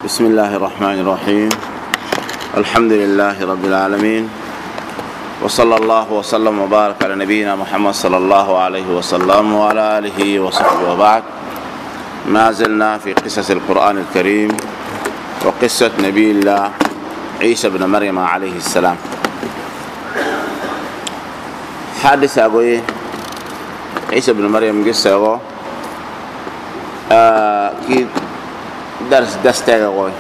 بسم الله الرحمن الرحيم. الحمد لله رب العالمين، وصلى الله وسلم وبارك على نبينا محمد صلى الله عليه وسلم وعلى آله وصحبه وبعد. ما زلنا في قصص القرآن الكريم وقصة نبي الله عيسى بن مريم عليه السلام. حادث أقوي عيسى بن مريم قصة أقوي كي درس دستة أقوي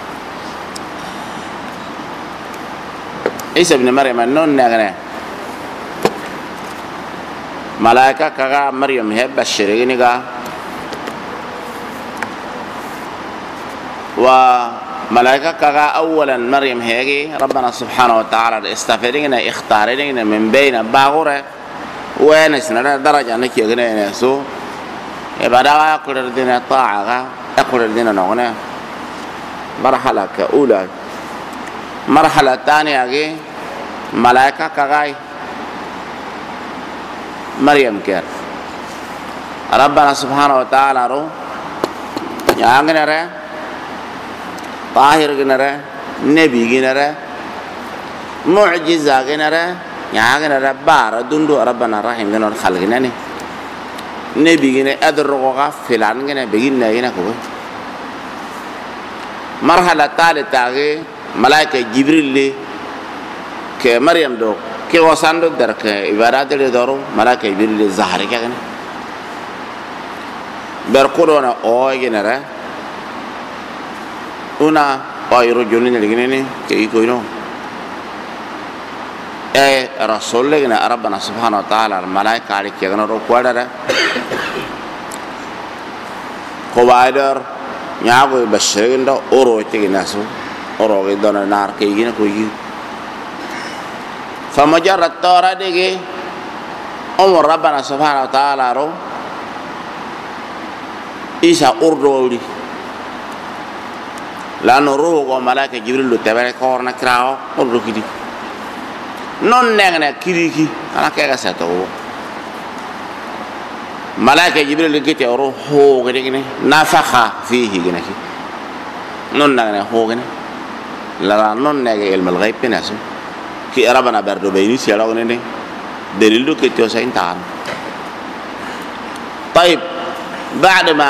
عيسى بن مريم نون نغنى ملائكة كغا مريم هي بشريني غا وملائكة كغا أولا مريم هي ربنا سبحانه وتعالى استفدنا اختارنا من بين باغورة ونسنا درجة نكي غنى نسو يبدا يقول دين طاعة يقول دين نغنى مرحلة كأولى. مرحلة ثانية ملائكة كغاي مريم كير ربنا سبحانه وتعالى رو يانغنا ره طاهر غنا نبي غنا معجزة غنا يانغنا بار دندو ربنا رحيم غنا خلقنا نبي غنا ادرغا فلان غنا بيغنا غنا كو. مرحلة ثالثة ملائكة جبريل لي كمريم دو كي وساندو درك عبادات لي دورو ملائكة جبريل لي زهر كان بركورونا او جنرا una poi rojolin legene كي كوينو اي رسول لنا ربنا سبحانه وتعالى الملائكة عليك يغنا رو كوادر كوادر نياغو بشرين دو اورو تيغي ناسو أروي دون النار كيجينا كويجي. فمجرد تورا ديجي أمر ربنا سبحانه وتعالى رو إيسا أردولي لأنه روح وملائكة جبريل تبارك كورنا كراو أردو كدي نون نغنا كيريكي أنا كيغا ساتو ملائكة جبريل كيتي روح هو كدي نفخا فيه كنا كي نون نغنا هو كنا لا نون نجى علم الغيب بناسو كي ربنا بردو بيني سيراو نني دليلو كتير سين تان. طيب بعد ما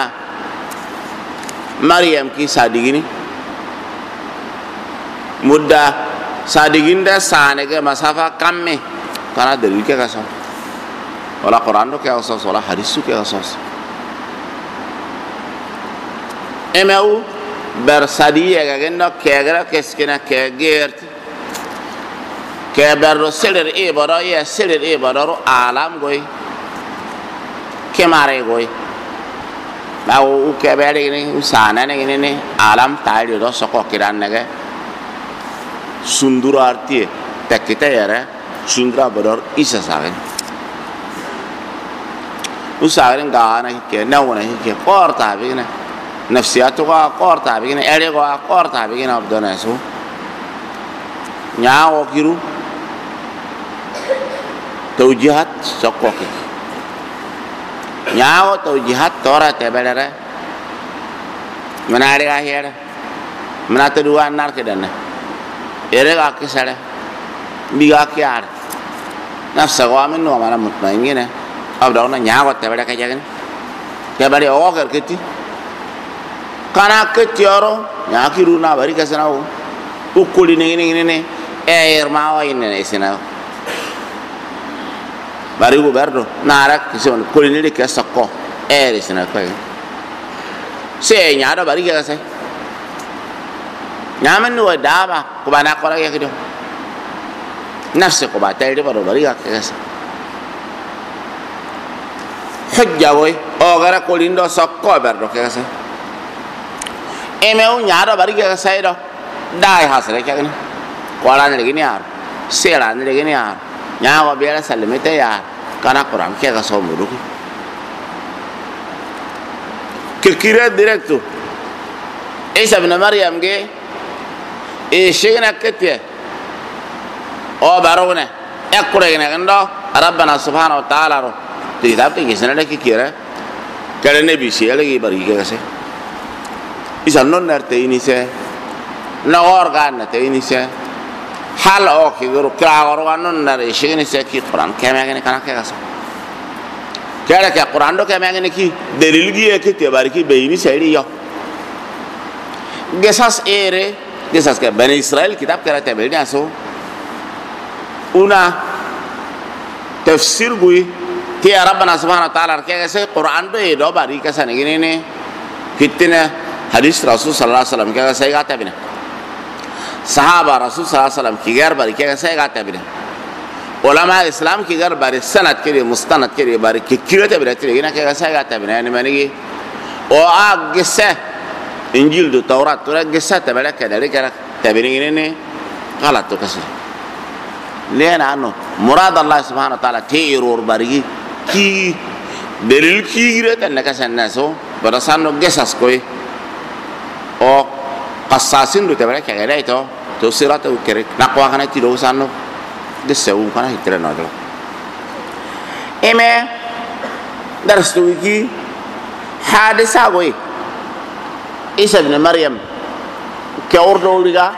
مريم كي صادقيني مدة صادقين ده سانة مسافة كم كنا دليل كاسو ولا قرآن دو كاسو ولا حديث كاسو إمهو برسادية كأنه كأجرا كسكنا كأجرت كبرو سلر إيه برا يا سلر إيه برا عالم قوي كمارة قوي أو كبر إني سانا إني عالم تايل يدو سكوا كيران نجى سندرا أرتيه تكتة يرى سندرا برا إيسا ساعن وساعن قانا هيك نونا هيك قارتا بينا نفسياته قارتا بينا أريقا قارتا بينا أبدنا سو نياو كيرو توجيهات سقوك نياو توجيهات تورا تبلره من أريقا هيرا من أتدوان نار كدنا أريقا كسره بيجا كيار نفس قوامن وما مطمئنين أبدنا نياو تبلره كجاكن تبلره أوكر كتي kana ketioro nyakiru na bari kasanawo ukuli ne air mawa inne isina bari goberdo nara kison kulini de kasakko air isina ko se nyaado bari kasai nyamen no daba ko bana ko ya kido nafse ko ba tayde bari kasai hujja boy o gara kulindo sakko berdo kasai emeu nyado bari ga saydo dai hasre kagani qur'an le gini yar sera le gini yar nyawa biara salimete ya kana qur'an ke ga so mudu kikira directo Isa ibn Maryam ge e shigna kete o barone ekure gina gando rabbana subhanahu wa ta'ala ro tidab te gisna le kikira kale ne bisi ele gi bari ga se isa non narte inise na organ te inise hal o ki guru kra organ non nare shigini se ki Quran kemagene kana ke gaso kera ke Quran do kemagene ki delil gi e ke te bariki be inise ri yo gesas ere gesas ke Bani Israel kitab kera te be aso una tafsir gui ti Rabbana subhanahu wa ta'ala ke se Quran do e do bari ka sane gini ne kitina hadis Rasul sallallahu alaihi wasallam ke se gata bina sahaba Rasul sallallahu alaihi wasallam ki gar bari ke se gata bina ulama Islam ki gar bari sanad ke mustanad ke bari ki kirete bira ti gina ke se gata bina yani manigi o a gese injil do taurat to gese ta bala ke dari ke tabiri ne galat to kasi lena no murad Allah subhanahu wa ta'ala teiror bari ki delil ki gireta ne kasan naso barasanno gesas koy o qassasin do tabara ke gada to sirata u kere naqwa kana ti do sanno gesu kana hitre no do eme darstu wiki hadisa goy Isa ibn Maryam ke ordo liga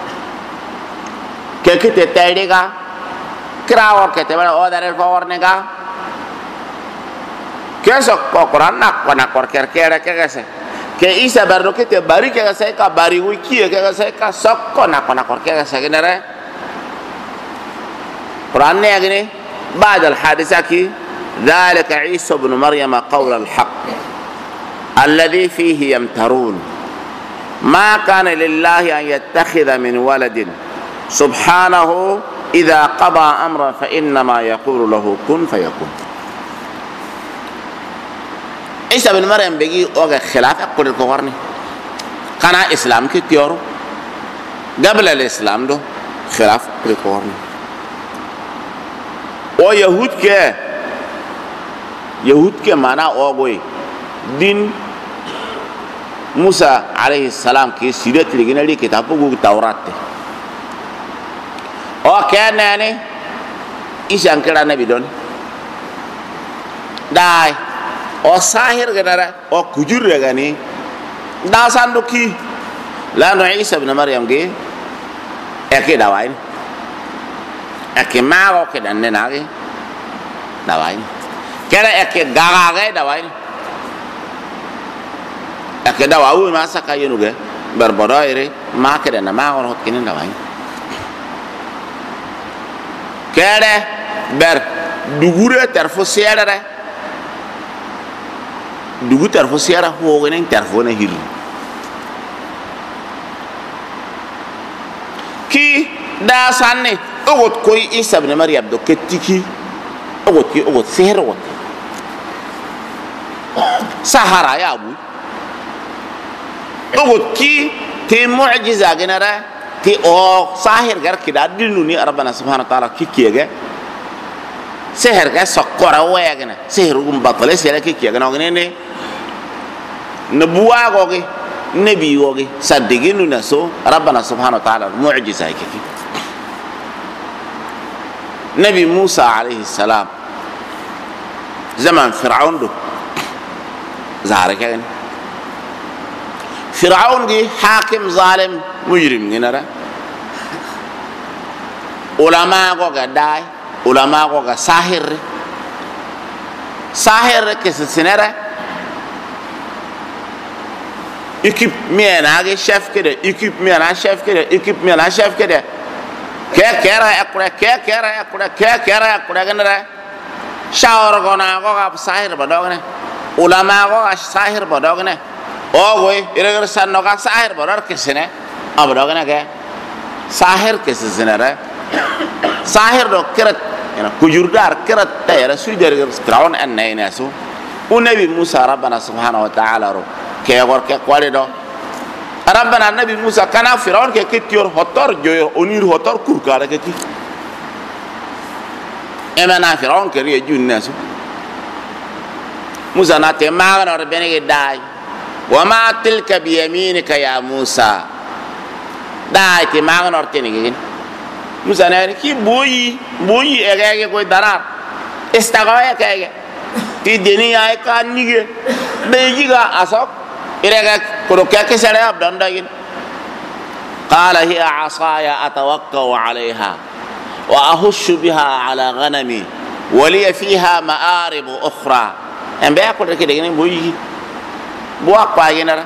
ke kite taydiga krawo ke te bala o dare ko warnega kesok ko Quran nak wana kor kere ke gase ke Isa barno ke te bari ke gase ka bari wiki ke gase ka sok ko nak wana kor ke gase genere Quran ne agni بعد الحادثة كي ذلك عيسى بن مريم قول الحق الذي فيه يمترون ما كان لله أن يتخذ من ولد سبحانه إذا قضى أمرا فإنما يقول له كن فيكون عيسى بن مريم بيجي اوغا خلاف اقول الكورني كان اسلام كي تيورو قبل الاسلام دو خلاف الكورني او يهود كي معنى اوغوي دين موسى عليه السلام كي سيرت لغنا لي كتابو التوراة او كان يعني عيسى انكرا نبي دون داي o sahir ganara o kujur gani da sandu ki la no Isa ibn Maryam ge eke dawain eke maro ke dan nenage dawain kera eke gaga ge dawain eke dawawu ma saka yenu ge berbodo ire ma ke dan ma on kinin dawain kera ber dugure terfo siara dugu tarfo siara ho genen tarfo na hil ki da sanne ogot koy Isa ibn Maryam do ketiki ogot seher wot sahara ya bu ogot ki te mu'jiza genara ti o sahir gar ki dadinu ni Rabbana subhanahu wa ta'ala kikiyege seher ga sokora wegena seher gum batale sele kikiyege no gene نبوة غوغي نبي غوغي صدقين نسو ربنا سبحانه وتعالى معجزة كيف نبي موسى عليه السلام زمان فرعون دو زارك يعني فرعون دي حاكم ظالم مجرم هنا علماء غوغا داي علماء غوغا ساحر كسسنرة équipe miena age chef kede équipe miena chef kede équipe miena chef kede kera akura ganara shawar gona go sahir badogne ulama go sahir badogne o goy iregar sanno ga sahir bador kesene abadogne ke sahir kesene ra sahir do kirat ina kujurdar kirat tayra suder Firaun annayna su unabi Musa rabbana subhanahu wa ta'ala ro ke gor ke kwale do rabbana nabi Musa kana Firaun ke kitior hotor joyo onir hotor kurkara ke ti emana Firaun ke ri junna su Musa na te magana ro benege dai wa ma tilka bi yaminika ya Musa dai te magana ro tenige Musa na ki boyi egege ko darar estagaye kege ti deni ay ka nige bejiga asok إرجع كروكك سريع بدون داين قال هي عصاي أتوكأ عليها وأهش بها على غنمي ولي فيها مآرب أخرى أم بيأكل كده يعني بوي بوك باينرا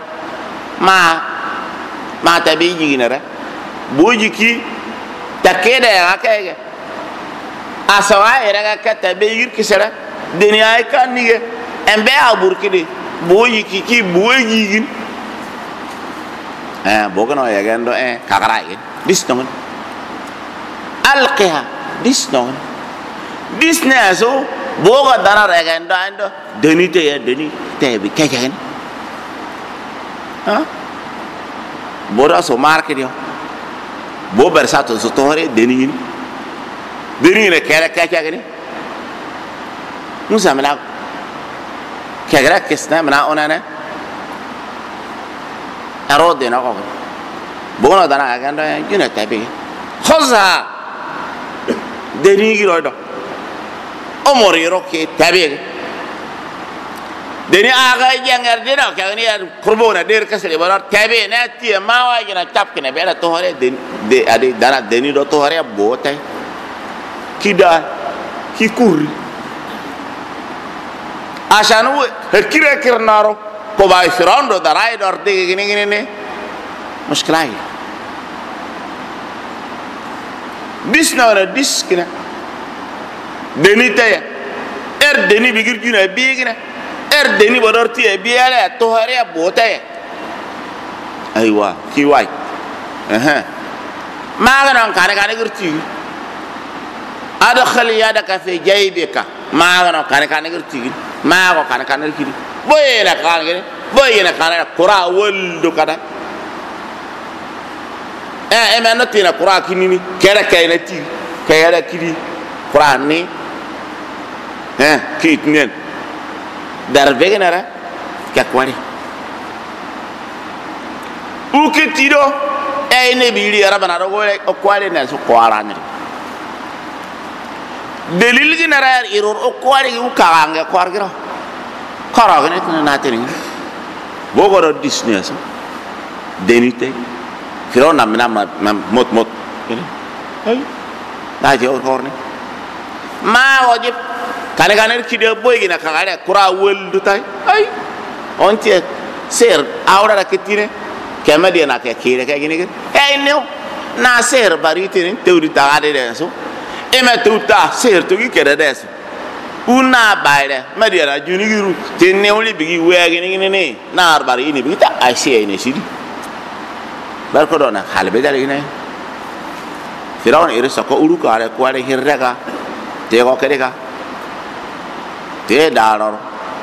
ما تبيجي نرا بوي كي تكيدا يا كايجا أسوأ إرجع كتبيجي كسرة دنيا كان نيجي أم بيأبور كده بوي كي بوي بوكنا يا جندو كاكراي ديستون ألقيها ديستون ديسناسو بوكا دانا يا جندو عندو دني تيا دني تبي كيكين بورا سو ماركتيو بو برساتو سوتوري دني ne kera kayakini musa mena kagara kisna mena onana arode na ko bono dana aganda yuna tabi khoza deni girodo omori roke tabi deni aga jangar dina kagani yar kurbona der kasle barar tabi na ti ma wajina tapkine bela to hore de ade dana deni do to hore botai kida kikuri ashanu hekire kirnaro ko bay firando darai dorte gini ne mushkilai disna diskina deni taya deni bigir juna bigina deni bodorti e biala to hare botaya aywa kiwai maganan kane girti أدخل يدك في جيبك ما أنا كان يقولي ما هو كان يقولي بوينا كان كرا ولد كذا إما نتينا كرا كنيني كذا كينتي كذا كذي كرا ني كيتنين دربك نرا كقولي وكتيرو نبيلي ربنا رجوله أقوالي ناس قواراني dalil gi narar iror o kwari u kaanga kwargira karaga net na tering bogoro disney so denite firo na mot ini ay na je o korne ma wajib kane kide boy gi na kagare kura weldu tay ay onti ser awra da ketine kemedi na ke kire ke gini ay no na ser barite ni tewdi tagade de so ema tuta ser to gi kede des una baire mediara junigiru tenne oli bigi wegi ni na arbari ni bigi ta asiye ni sidi barko dona halbe dali ni firawon irisa ko uru kare ko ale hirrega te ko kedega te dalor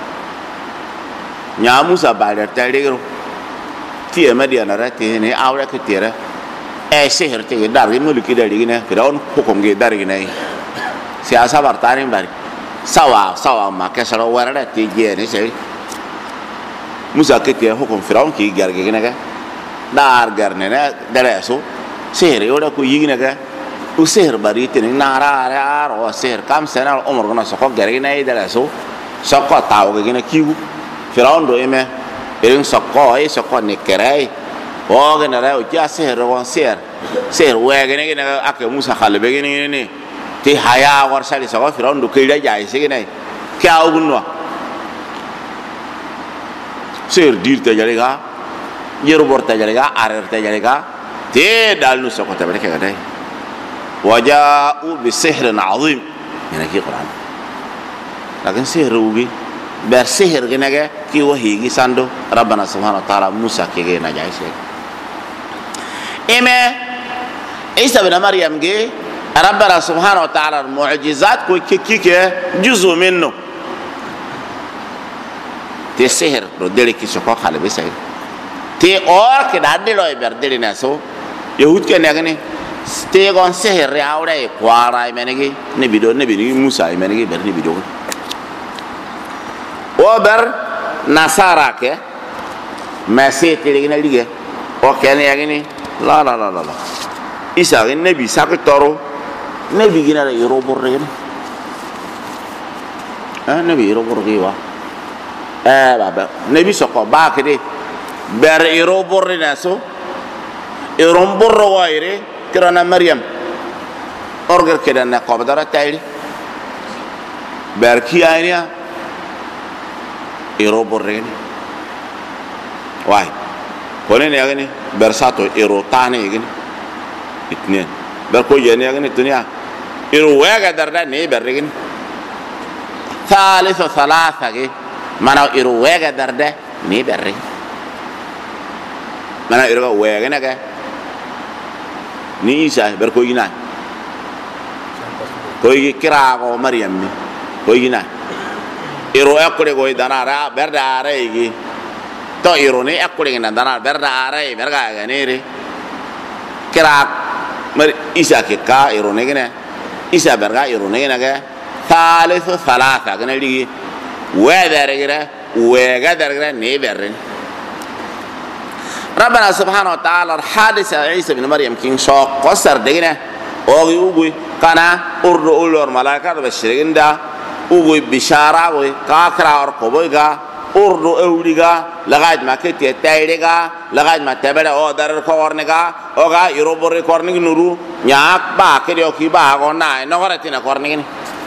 nya musa baire taligro ti mediana rate ni awra ke tira seher te dar gi mulki dari gine firawon hukum gi dari gine siasa bartani bari sawa ma kesaro warada ti jeni sei musa ke te hukum firawon ki gar gi gine ga dar garne na daleso seher yoda ku yigine ga u seher bari te ni nara ro seher kam sena umur gona so ko gar gi na daleso so ko taw gi gine kiwu firawon do eme erin so ko ne kerai o gena ra o ja seher won ser wegene gene ake musa khalbe gene ne ti haya war sali so firawon do kayda jay sigene kya ogunwa ser dir te jalega yeru borta jalega arer te jalega te dal nu so ko tabareke gadai waja'u bi sihrin azim yana ki quran lakin sihrugi ber sihir gene ga ki wahi gi sando rabbana subhanahu wa ta'ala musa ke ge na jay sig eme Isa bin Maryam ge Rabbana subhanahu wa ta'ala mu'jizat ko kike juzu minno te seher ro dele ki so ko khale be say te or ke dadde lo ber dele na so yahud ke ne gane te gon seher ya awre kwara menegi ne bido ne bini musa menegi ber ne bido o ber nasara ke mase te le ne lige o ke ne gane la isa gen nabi sak toro nabi gina ra yorobor regen nabi yorobor ge wa baba nabi soko ba ke de ber iro borri naso iron borro waire kirana maryam orger kedan na qabdara tayri ber kiyania iro borri wai konen yagni ber sato iro tane yagni itnen ber ko yene yagni dunya iro waga darda ne bergin ثالث ثلاثة mana iru wega darde ni berri mana iru wega naga ni isa ber ko yina ko yi kira ko maryam ni ko yina iru akure go danara berda are yi to iru ni akure ngana danara berda are berga ga ni ri kira mar isa ke ka iru ni gene isa berga iru ni naga ثالث ثلاثة gene ligi وغدر نيبرن ربنا سبحانه وتعالى الحادث عيسى بن مريم كين شوق قصر دغنا اوغي اوغي كانا اردو اولور ملائكه بشرين دا اوغي بشاره اوغي كاكرا اور كوبيغا اردو اوليغا لغاج ما كتي تايريغا لغاج ما تبدا او دار كورنيغا اوغا يروبوري كورنيغ نورو نياك با كديو كي با غونا نغرتينا كورنيغ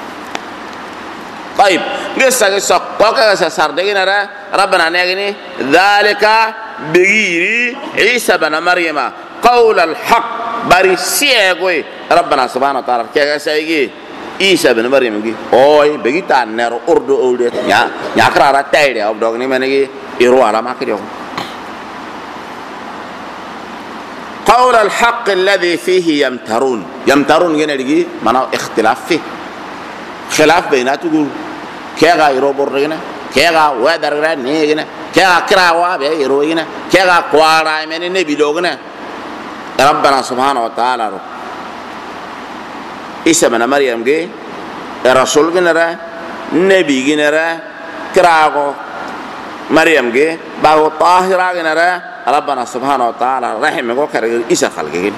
طيب قصة قوكا سردين ربنا نيغني ذلك بغير عيسى بن مريم قول الحق باري سيغوي ربنا سبحانه وتعالى كيغا سيغي عيسى بن مريم غي اوي بغيتا نيرو اردو اوليت نيا كرارا تايدي اوب دوغني منغي يرو على ما كديو قول الحق الذي فيه يمترون ينرغي معناه اختلاف فيه خلاف بيناتهم كيغا يروبورغنا كيغا ودرغنا نيغنا كيغا كراوا بيروغنا كيغا قوارا من النبي دوغنا ربنا سبحانه وتعالى عيسى بن مريم جي رسول جنرا نبي جنرا كراغو مريم جي باو طاهرا جنرا ربنا سبحانه وتعالى رحمه وكر عيسى خلقه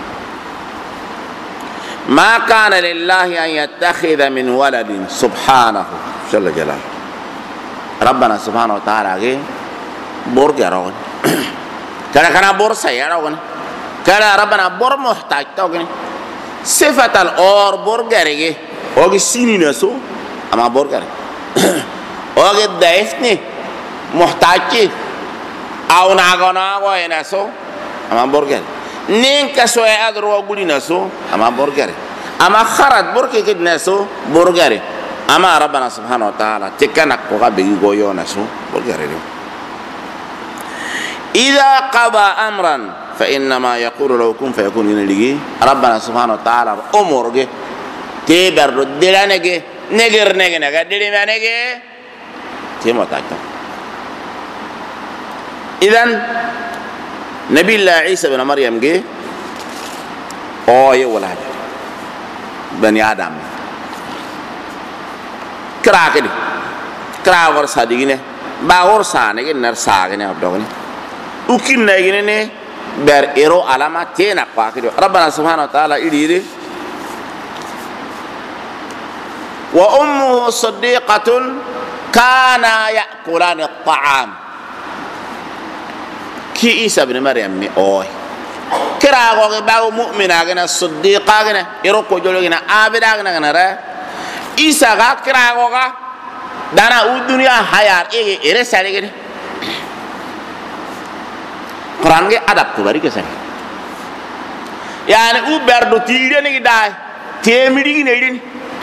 ما كان لله أن يتخذ من ولد سبحانه جل جلاله ربنا سبحانه وتعالى برجرون كنا برسا يرون كنا ربنا بر محتاج توغني صفة الأور برجري أوجي سيني نسو أما برجري أوجي ضعيفني محتاج أو ناغو ينسو أما برجري نين كسوة أدرو أقولي نسو أما برجري أما خرج بركي كد نسو برجري أما ربنا سبحانه وتعالى تكنك وقبل يقولوا نسو برجري إذا قضى أمرا فإنما يقول له كن فيكون ينلقي ربنا سبحانه وتعالى أمره تبر دلانه نجر دلي ما نجي تيمو تاكتو إذن نبي الله عيسى بن مريم جه ولد بني آدم كرا كده كرا ورسا دينه باورسا نجي نرسا كده أبدوني وكين نجي نه بير إيرو علامة تينا قاكده ربنا سبحانه وتعالى يديره وأمه صديقة كانا يأكلان الطعام كي عيسى بن مريم مي كرا غو باو مؤمنا غنا صديقا غنا يروكو جولو غنا عابدا غنا را عيسى غا كرا غو دانا الدنيا حيار اي رسالي غني قران غي ادب كو بري كسن يعني او بردو تيري ني داي تيميري ني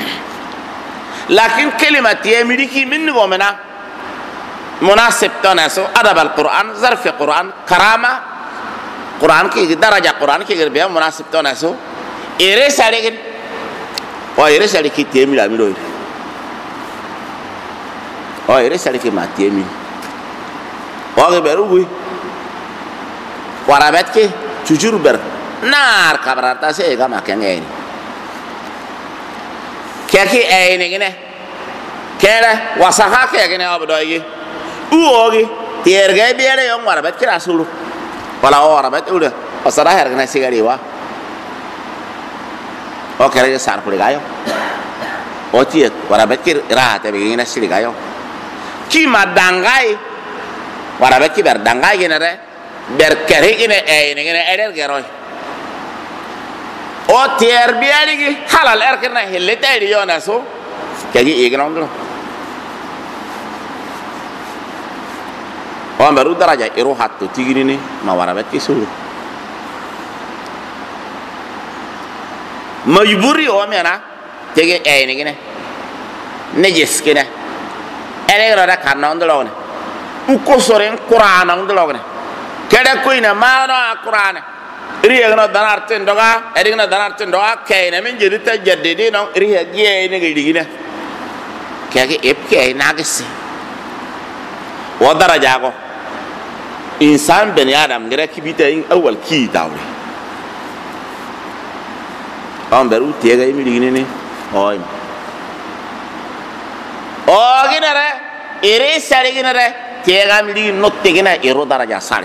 لكن كلمه تيميري كي من غومنا مناسب تناسو ادب القران ظرف القران كرامه قران كي درجه قران كي بيا مناسب تناسو رسالي غني رسالي كي تيميري اميرو رسالي كي ما تيميري بروي warabet ke jujur ber nar kabarata se ga maken ini kaki ini gene kera wasaha ke gene abdoyi uogi tierga biere yong warabet ke rasulu wala warabet udah pasara her gene sigari wa o kere sar puli gayo o tiet warabet ke rahate begina siri gayo ki madangai warabet ke berdangai gene re berkerigine aynigine eder geroy o terbialigi halal erkena hilleta yona so kagi ignondo o baru daraja iru hattu tigini ma warabet kisulu majburi o mena tege aynigine nejis kine ele ra kanna ondolone uko soren qur'ana ondolone kede koina maana qur'ana riya danar ten doga erigna danar ten doga kayna men jedita jaddidi no riya giye ne gidigina kage epke nagisi wa daraja ko insan bani adam ngira kibita in awal ki tawri am beru tega imi digine ne oy o ginare iri sari ginare tega mi digi notte gina iro daraja sari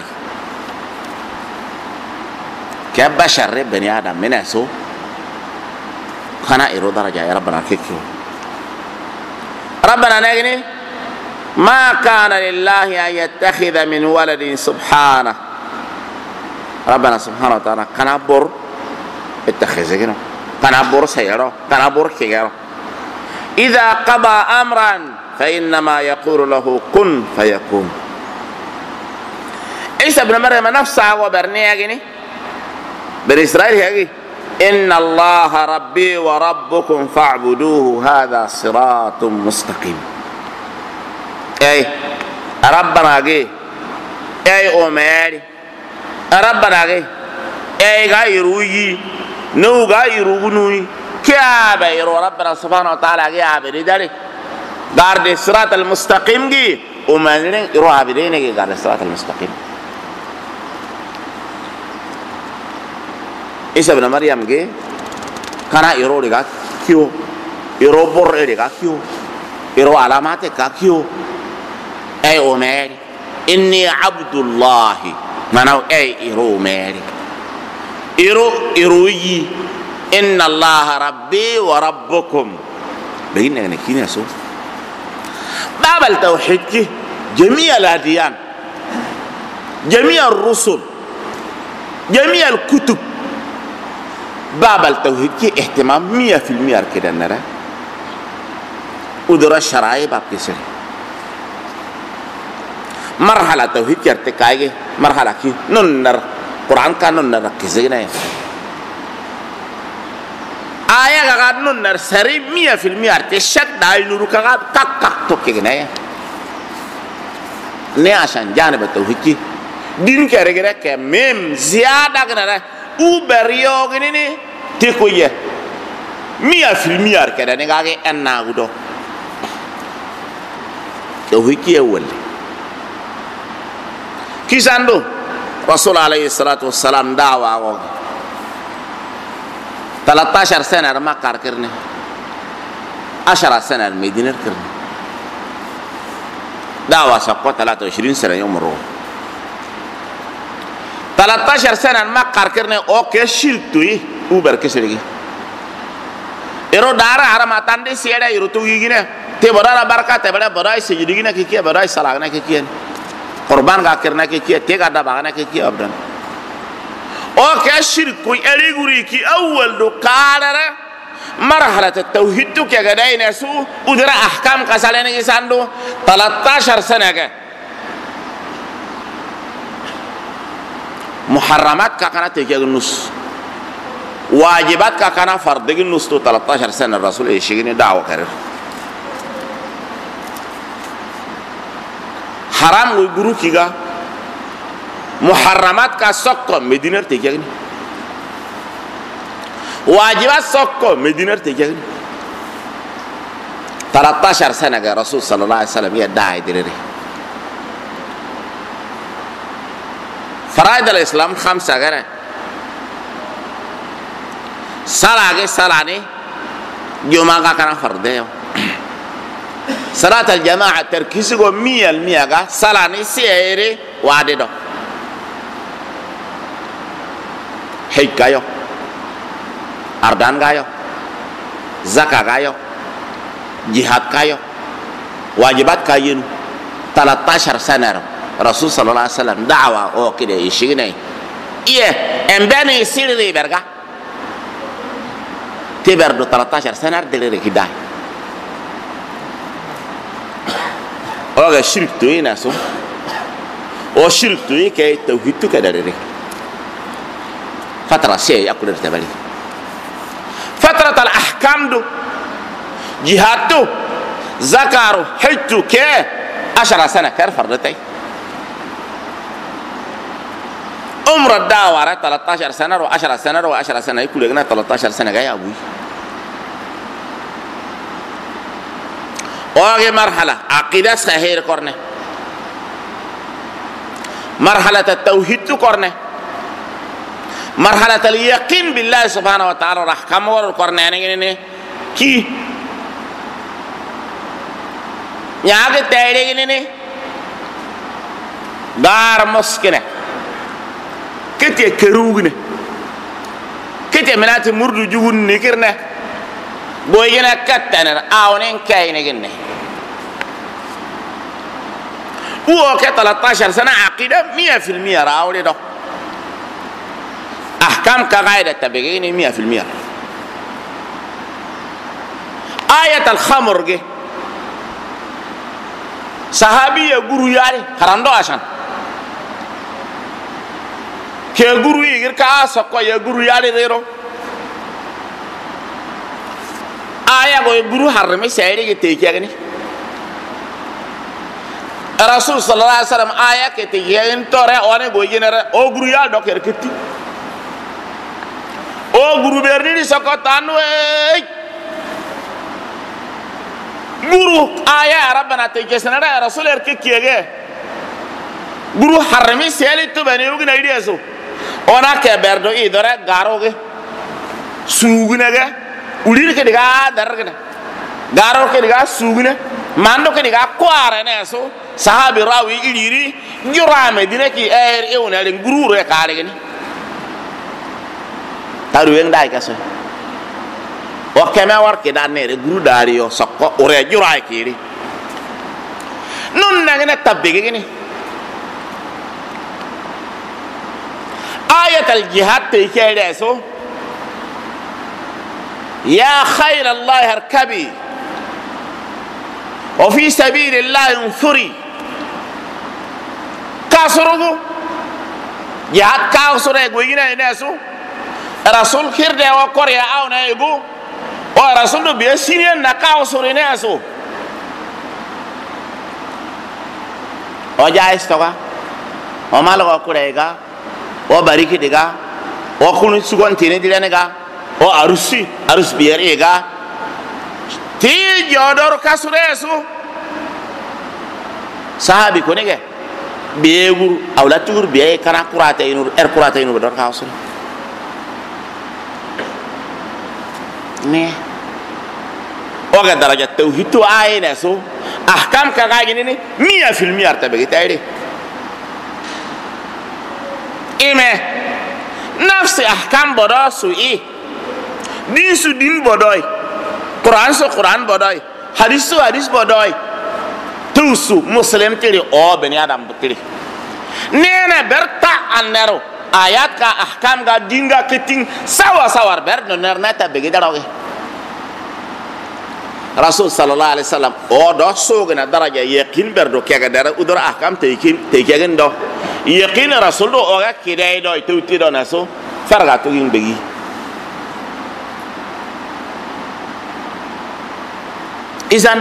ke bashar bani adam mena so kana iro daraja ya rabbana kekyo rabbana nagini ma kana lillahi an yattakhidha min waladin subhana rabbana subhanahu wa ta'ala kana bor ittakhizina kana bor sayaro kana bor kigaro idha qada amran fa innama yaqulu lahu kun fayakun Isa ibn Maryam nafsa wa barniyagini bani Israil yagi inna allaha rabbi wa rabbukum fa'buduhu hadha siratun mustaqim ay rabbana ge ay omeri rabbana ge ay gairuyi no gairugunui kya bayro rabbana subhanahu wa ta'ala ge abedi dali garde sirat al mustaqim gi umanne iro abedine ge garde sirat al mustaqim Isa ibn Maryam ge kana iro diga kyo iro bor diga kyo iro alamate ka kyo ay umari inni abdullah mana ay iro umari iruyi inna allaha rabbi wa rabbukum bayna ne kina so babal tauhid ki jami' al adiyan jami' al rusul jami' al kutub babal tauhid ki ihtimam 100% kida nara udra sharai bab ki sir marhala tauhid ki artikaige marhala ki nunnar Quran ka nunnar kizina aya ga nunnar sari 100% arte shak dal nuru ka kak to kigina ne asan janib tauhid ki din kere gere ke mem ziyada gana uber yo gini ni tikuye 100% arkada ne ga ge anna gudo tauhid ki awal kisando Rasul alaihi salatu wassalam dawa ko 13 سنه Makkah करने 10 سنه المدينه करने dawa sakko 23 سنه يوم رو 13 سنه Makkah करने o ke shirtui uber kesirigi ero dara haramatan de siada irutu gine te borara baraka te bora sejidi gine kiya bora salagna kiya Qurban ga kirna ke kiya te ga da bagana ke kiya abdan o ke shirku eri guri ki awwal do qarara marhalat at-tauhid to ke ga dayna su udra ahkam kasalene ki sandu 13 sana ga muharramat ka kana te ke nus wajibat ka kana fard ge nus to 13 sana rasul e shigini da'wa karir haram goy guru kiga muharramat ka sokko medinar te jagni wajibat sokko medinar te jagni 13 sana ga rasul sallallahu alaihi wasallam ya dai direre faraid al islam 5 gara salani juma ka kana farde salat al jamaa terkisigo 100% ga salani siere wade do hikayo ardan gayo zakah gayo jihad kayo wajibat kayin 13 sana rasul sallallahu alaihi wasallam da'wa o kide yishigine iye en bani sirri berga tiber do 13 sanar de kidai o ga shirk to ina so o shirk to ke tauhid to kadare فترة شيء أقول التبلي فترة الأحكام دو جهادو زكارو حجو كي 10 سنة كير فرضتي عمر الدعوة 13 سنة و10 سنة و10 سنة يقول لنا 13 سنة جاي أبوي واجي مرحلة عقيدة سهير كورنه مرحلة التوحيد كورنه مرحلة اليقين بالله سبحانه وتعالى رحكم والقرآن يعني كي ياك تايري يعني دار مسكنة كتير كروغنة كتير منات مرد جون نكرنا بوينا كتنا آونين كاين جنة هو ك 13 سنة عقيدة 100% راولي ده أحكام كقاعدة تبعيني 100%. آية الخمر جه صحابي يقولوا ياري خراندو عشان كي يقولوا يغير كاسقوا يقولوا ياري ريرو آية يقولوا حرمي سيري كتيجي الرسول صلى الله عليه وسلم آية كتيجي انتوري وانا بوجي نرى أو يقولوا ياري دوكر كتي o guru berni sakotanu guru aya rabbana tejesna ra rasul erke kiyege guru harami seli to bani ugina ideso ona ke berdo idora garoge sugunege ulir ke diga dargana garo ke diga sugune mando ke diga kwara ne so sahabi rawi iliri jurame dinaki e wona le guru re kare gani taru yang dai kaso o kema war ke dan ne guru dari yo sokko ore jurai kiri nun nangena tabbe gini ayat al jihad te kede so ya khayr allah harkabi wa fi sabilillah unthuri kasrugo jihad kasure go gina ne so rasul khirde wa korea awna ego wa rasul do be sirien na ka usurine aso o jais toga o malo ko kurega o bariki diga o kunu sugon tine dilene ga o arus biere ga ti jodor kasure aso sahabi ko nege beegur awlatur be kana kurata inur kurata inur dor ka usul ne oga daraja tauhid to ayina so ahkam ka ga gini 100% artabe tayre ime nafsi ahkam bodo su din su din bodoy quran so quran bodoy hadis so hadis bodoy tusu muslim tiri o bani adam tiri nena berta annero ayat ka ahkam ga dinga keting sawar ber no nernata begi daroge rasul sallallahu alaihi wasallam o do sogna daraja yaqin ber do kega dara udur ahkam te kegen do yaqin rasul do o ga kidai do tuti do naso farga to yin begi izan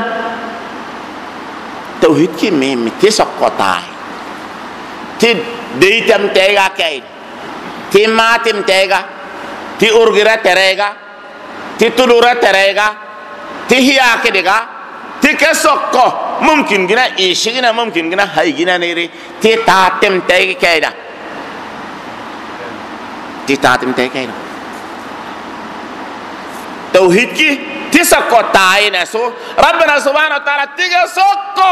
tauhid ki me tisaqota ti deitam tega kay ti matim tega ti urgira terega ti tulura terega ti hiya kedega ti kesokko mumkin gina ishigina mumkin gina haygina nere ti tatem tega kayda ti tatem tega kayda tauhid ki ti sakota ina so rabbana subhanahu wa ta'ala tiga sokko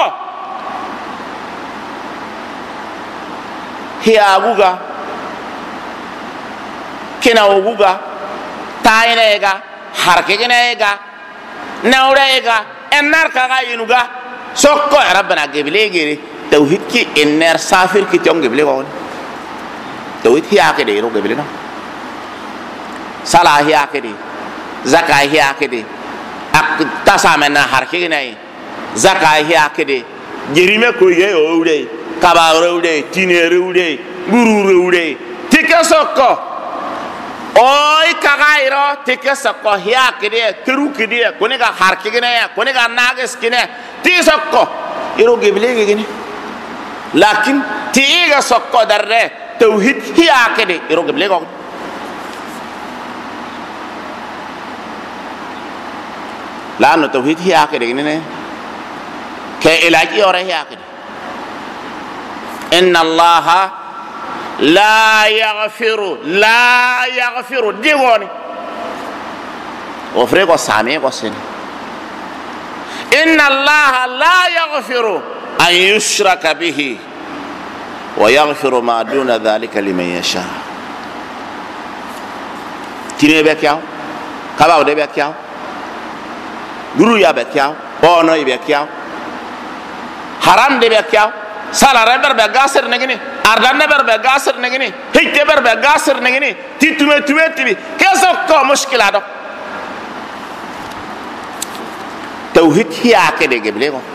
hiya aguga kina oguga taina ega harke gina ega naura ega enar kaga inuga sokko rabbana gebile gere tawhid ki ener safir ki tonge ble ko tawhid hiya ke de ro ble no salah hiya ke de zakat hiya ke de ak tasamena har ki nay zakat hiya ke de jerime ko ye o de kaba ro de tinere ro de buru ro de tikasoko oy kagairo tikasoko hiya ke de teru ke de kone ga har ki ne kone ga nages ki ne tisoko iro ble ge ne lakin tiiga sokko darre tawhid hiya ke de iro ble go la no tawhid hiya ke de ne ke ilaji ore hiya ke de inna allaha la yaghfiru digoni o frego same ko sen inna allaha la yaghfiru an yushraka bihi wa yaghfiru ma duna dhalika liman yasha tine be kyaw kaba de be kyaw guru ya be kyaw ono be kyaw haram de be kyaw sala reber be gasir negini ardan neber be gasir negini hikke ber be gasir negini titume tibi keso ko mushkila do tawhid hiya ke de geble ko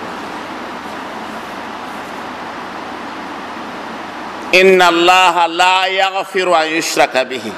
inna allaha la yaghfiru an yushraka bihi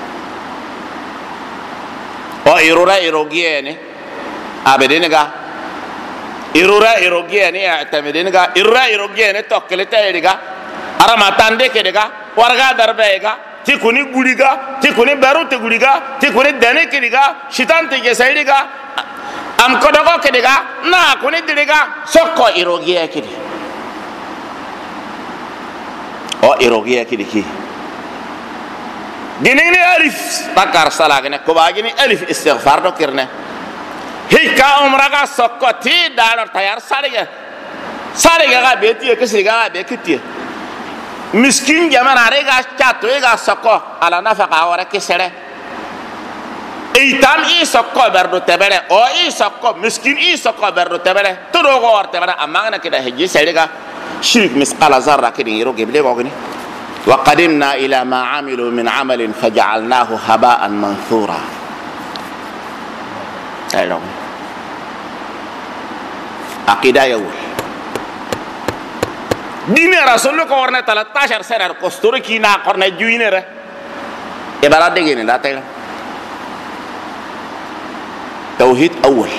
o irura irogiene abedenega irura irogiene atamedenega irura irogiene tokkeleta ediga arama tande kedega warga darbega tikuni guliga tikuni barute guliga tikuni dane kediga shitante ke saidiga am kodogo kedega na kuni diriga sokko irogie kedi o irogie kedi ki dinini alif bakar salagene ko bagini alif istighfar do kirne hika umraga sokko ti dalar tayar sariga ga beti ke siriga be kiti miskin jamana rega chato ega sokko ala nafaqa wara kesere eitam i sokko berdo tebere o i sokko miskin i sokko berdo tebere to do go warte bana amana kida heji seriga shirk misqala zarra kidi yiro geble go gni wa qadimna ila ma amilu min amalin faj'alnahu haba'an manthura aylo aqida yawul dine rasul ko warna 13 serar ko stori ki na korna juinere e bala degene la tay توحيد أول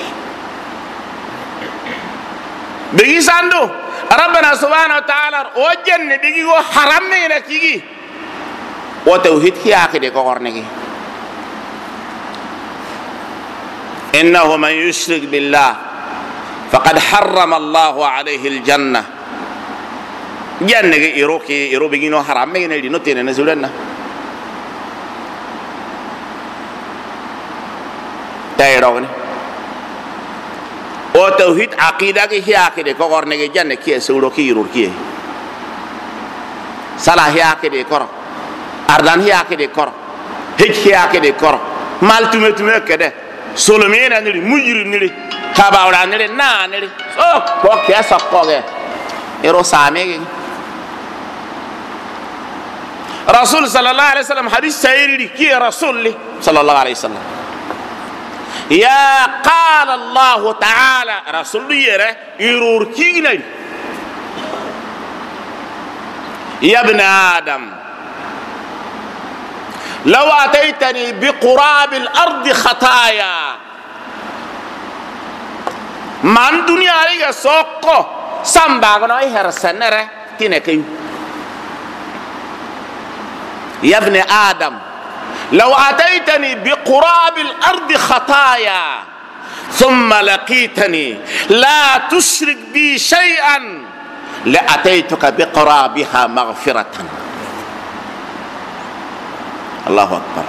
بيجي ساندو ربنا سبحانه وتعالى وجن بيجي هو حرام من كيجي وتوحيد هي أكيد كورنيجي إنه من يشرك بالله فقد حرم الله عليه الجنة جنة يرو بيجي نو حرام من اللي نتين نزولنا تايروني او توحيد عقيده كي هي عقيده كو غورني جنة كي سولو كي يرور كي صلاه هي عقيده كور اردان هي عقيده كور هيك هي عقيده كور مال تومي كده سولمين انري مجري نري كاباولا نري نا نري او كو كي سكوغه يرو سامي رسول صلى الله عليه وسلم حديث سيري كي رسول صلى الله عليه وسلم يا قال الله تعالى رسول يره يرور كيني يا ابن آدم لو أتيتني بقراب الأرض خطايا من دنيا لي سوق سامباغنو هرسنره تينكي يا ابن آدم لو أتيتني بقراب الأرض خطايا ثم لقيتني لا تشرك بي شيئا لأتيتك بقرابها مغفرة الله أكبر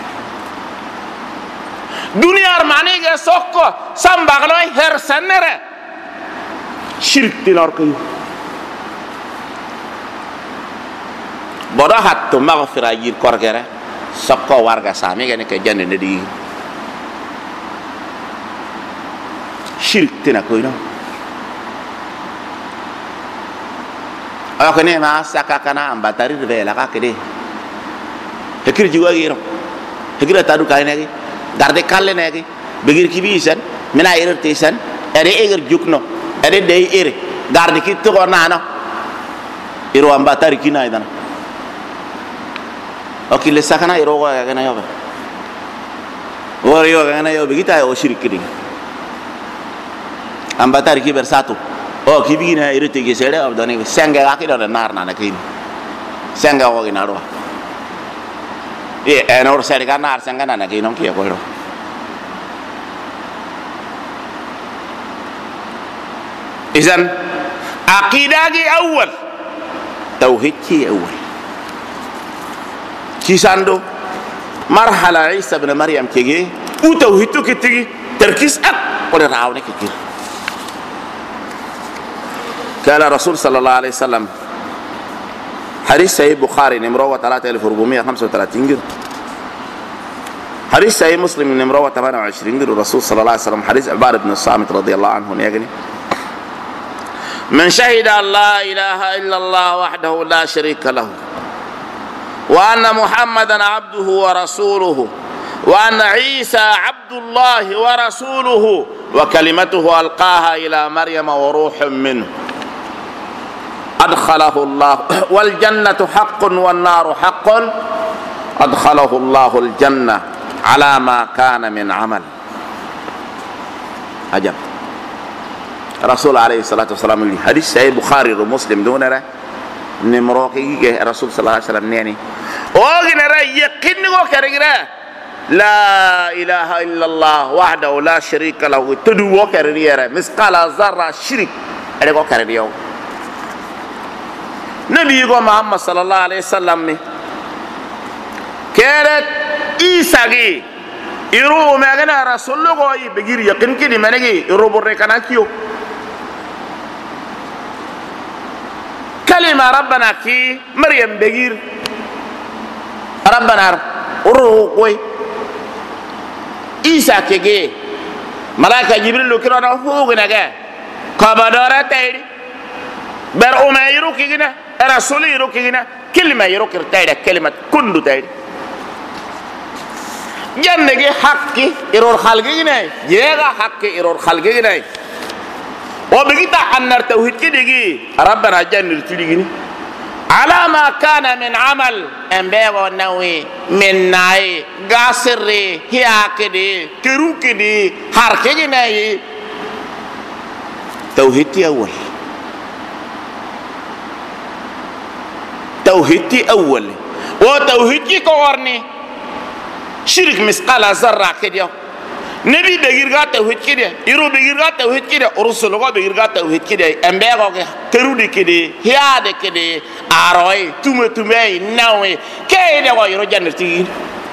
دنيا معنى سوكو سامباغلو هرسنره شرك تناركي بدا حتى مغفرة يجير كورغره سقى warga sami gane ke jande ndi shirk tina ko ino أكني ما سكا كنا أم باتري ربيلا كده هكير جوا غيره هكير تارو كاينه garde kalle negi begir kibisan mina irtisan ere eger jukno ere dey ere garde ki to nana iro amba tari kina idana okile sakana iro go gana yoba wori yo gana yoba gita o shirikidi amba tari ki bersato o kibina irte ge sere abdane senga akida na nar nana kin senga go gina ro enor sere ganar senga nana kin non ki ko ro إذن عقيدة أول توحيد أول كيساندو مرحلة عيسى بن مريم كيجي وتوحيدو كتيجي تركيز ولا راونه كتير قال رسول صلى الله عليه وسلم حديث صحيح بخاري نمرة 3435 حديث صحيح مسلم نمرة 28 الرسول صلى الله عليه وسلم حديث عبادة بن الصامت رضي الله عنه يغني من شهد أن لا إله إلا الله وحده لا شريك له وأن محمدا عبده ورسوله وأن عيسى عبد الله ورسوله وكلمته ألقاها إلى مريم وروح منه أدخله الله والجنة حق والنار حق أدخله الله الجنة على ما كان من عمل عجب رسول عليه الصلاة والسلام حديث صحيح بخاري ومسلم دون نمروكي رسول صلى الله عليه وسلم نيني وغنرا يقين وكرغرا لا إله إلا الله وحده لا شريك له تدو وكرغرا مثقال ذرة شرك أدو وكرغرا نبي محمد صلى الله عليه وسلم كانت إيساغي يرو مغنى رسول الله بغير يقين كده منغي يرو بركنا كيو كلمة ربنا كي مريم بغير ربنا روحي إيسا كي ملاك جبريل لو كنا فوقنا كا كبدارة تيري بر أمي يروك كنا رسول يروك كنا كلمة يروك تيري كلمة كندو تيري جنة حقي إرور خلقي كنا جيغا حقي إرور خلقي كنا وبقيت أن التوحيد كده ربنا جنة تلقيني على ما كان من عمل أمبيغو نوي من ناي غاسري هيا كده كرو كده حركة ناي توحيد أول توحيد أول وتوحيد كورني شرك مثقال ذرة كده نبي بغير توحيد كده يرو بغير توحيد كده ورسول الله بغير توحيد كده امبيغو كرودي كده هياد كده اروي تومي ناوي كيده و يرو جنتي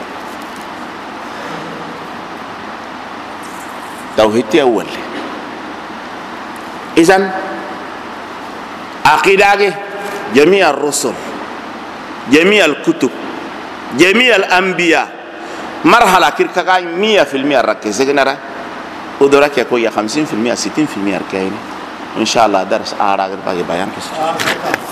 توحيد اول اذن عقيده جميع الرسل جميع الكتب جميع الانبياء مرحلة كيركاي 100% ركز كنرا ودورك يكون 50% 60% ركايني إن شاء الله درس أعرى غير باقي بيان كسر